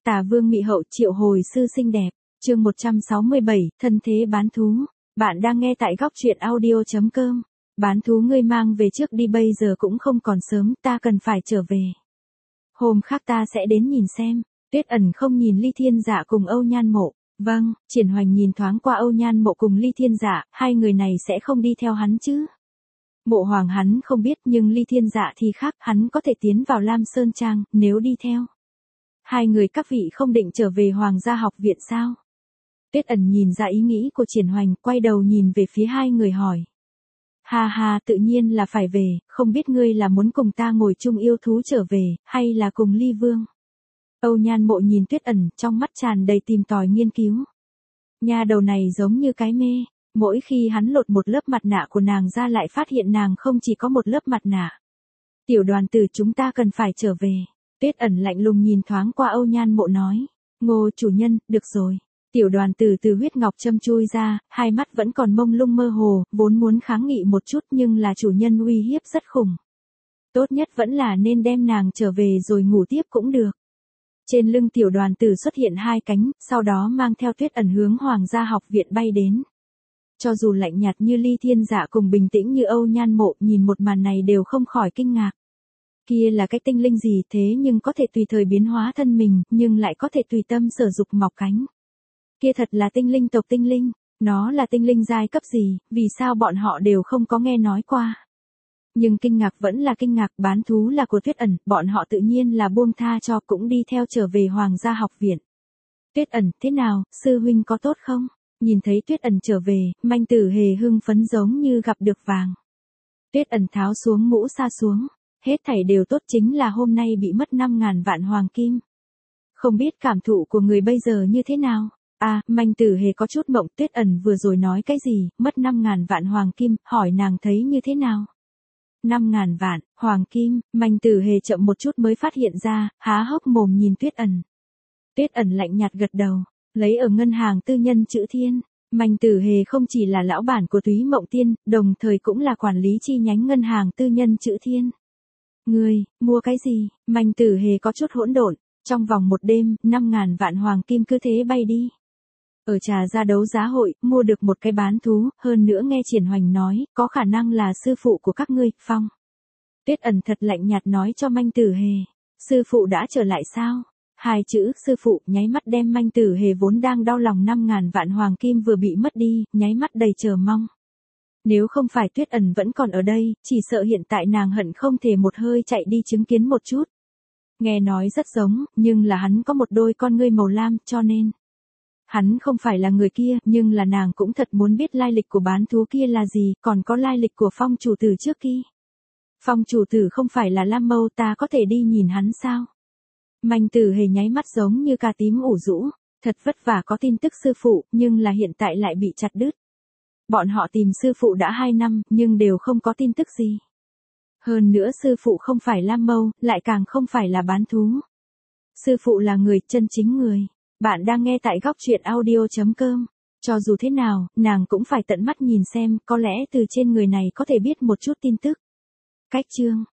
Tà Vương Mị Hậu triệu hồi sư xinh đẹp, chương 167, thân thế bán thú. Bạn đang nghe tại góc truyện audio.com. Bán thú ngươi mang về trước đi, bây giờ cũng không còn sớm, ta cần phải trở về. Hôm khác ta sẽ đến nhìn xem. Tuyết Ẩn không nhìn Ly Thiên Dạ cùng Âu Nhan Mộ. Vâng, Triển Hoành nhìn thoáng qua Âu Nhan Mộ cùng Ly Thiên Dạ, hai người này sẽ không đi theo hắn chứ? Mộ Hoàng hắn không biết, nhưng Ly Thiên Dạ thì khác, hắn có thể tiến vào Lam Sơn Trang, nếu đi theo. Hai người các vị không định trở về Hoàng gia học viện sao? Tuyết Ẩn nhìn ra ý nghĩ của Triển Hoành, quay đầu nhìn về phía hai người hỏi. Ha ha, tự nhiên là phải về, không biết ngươi là muốn cùng ta ngồi chung yêu thú trở về, hay là cùng Ly Vương? Âu Nhan Mộ nhìn Tuyết Ẩn, trong mắt tràn đầy tìm tòi nghiên cứu. Nha đầu này giống như cái mê, mỗi khi hắn lột một lớp mặt nạ của nàng ra lại phát hiện nàng không chỉ có một lớp mặt nạ. Tiểu Đoàn Tử, chúng ta cần phải trở về. Tuyết Ẩn lạnh lùng nhìn thoáng qua Âu Nhan Mộ nói. Ngô chủ nhân, được rồi. Tiểu Đoàn Tử từ huyết ngọc châm chui ra, hai mắt vẫn còn mông lung mơ hồ, vốn muốn kháng nghị một chút nhưng là chủ nhân uy hiếp rất khủng. Tốt nhất vẫn là nên đem nàng trở về rồi ngủ tiếp cũng được. Trên lưng Tiểu Đoàn Tử xuất hiện hai cánh, sau đó mang theo Tuyết Ẩn hướng Hoàng gia học viện bay đến. Cho dù lạnh nhạt như Ly Thiên Dạ cùng bình tĩnh như Âu Nhan Mộ, nhìn một màn này đều không khỏi kinh ngạc. Kia là cái tinh linh gì thế nhưng có thể tùy thời biến hóa thân mình, nhưng lại có thể tùy tâm sở dục mọc cánh. Kia thật là tinh linh tộc tinh linh, nó là tinh linh giai cấp gì, vì sao bọn họ đều không có nghe nói qua. Nhưng kinh ngạc vẫn là kinh ngạc, bán thú là của Tuyết Ẩn, bọn họ tự nhiên là buông tha cho, cũng đi theo trở về Hoàng gia học viện. Tuyết Ẩn, thế nào, sư huynh có tốt không? Nhìn thấy Tuyết Ẩn trở về, Manh Tử Hề hưng phấn giống như gặp được vàng. Tuyết Ẩn tháo xuống mũ sa xuống, hết thảy đều tốt, chính là hôm nay bị mất 5.000 vạn hoàng kim. Không biết cảm thụ của người bây giờ như thế nào? À, Manh Tử Hề có chút mộng, Tuyết Ẩn vừa rồi nói cái gì, mất 5.000 vạn hoàng kim, hỏi nàng thấy như thế nào? 5.000 vạn, hoàng kim, Manh Tử Hề chậm một chút mới phát hiện ra, há hốc mồm nhìn Tuyết Ẩn. Tuyết Ẩn lạnh nhạt gật đầu, lấy ở ngân hàng tư nhân Chữ Thiên. Manh Tử Hề không chỉ là lão bản của Túy Mộng Tiên, đồng thời cũng là quản lý chi nhánh ngân hàng tư nhân Chữ Thiên. Ngươi, mua cái gì? Manh Tử Hề có chút hỗn độn, trong vòng một đêm, 5.000 vạn hoàng kim cứ thế bay đi. Ở Trà Gia đấu giá hội, mua được một cái bán thú, hơn nữa nghe Triển Hoành nói, có khả năng là sư phụ của các ngươi, Phong. Tuyết Ẩn thật lạnh nhạt nói cho Manh Tử Hề. Sư phụ đã trở lại sao? Hai chữ sư phụ nháy mắt đem Manh Tử Hề vốn đang đau lòng 5.000 vạn hoàng kim vừa bị mất đi, nháy mắt đầy chờ mong. Nếu không phải Tuyết Ẩn vẫn còn ở đây, chỉ sợ hiện tại nàng hận không thể một hơi chạy đi chứng kiến một chút. Nghe nói rất giống, nhưng là hắn có một đôi con ngươi màu lam, cho nên hắn không phải là người kia, nhưng là nàng cũng thật muốn biết lai lịch của bán thú kia là gì, còn có lai lịch của Phong chủ tử trước kia. Phong chủ tử không phải là Lam Mâu, ta có thể đi nhìn hắn sao? Manh Tử Hề nháy mắt giống như cà tím ủ rũ, thật vất vả có tin tức sư phụ, nhưng là hiện tại lại bị chặt đứt. Bọn họ tìm sư phụ đã 2 năm, nhưng đều không có tin tức gì. Hơn nữa sư phụ không phải Lam Mâu, lại càng không phải là bán thú. Sư phụ là người, chân chính người. Bạn đang nghe tại góc truyện audio.com. Cho dù thế nào, nàng cũng phải tận mắt nhìn xem, có lẽ từ trên người này có thể biết một chút tin tức. Cách chương.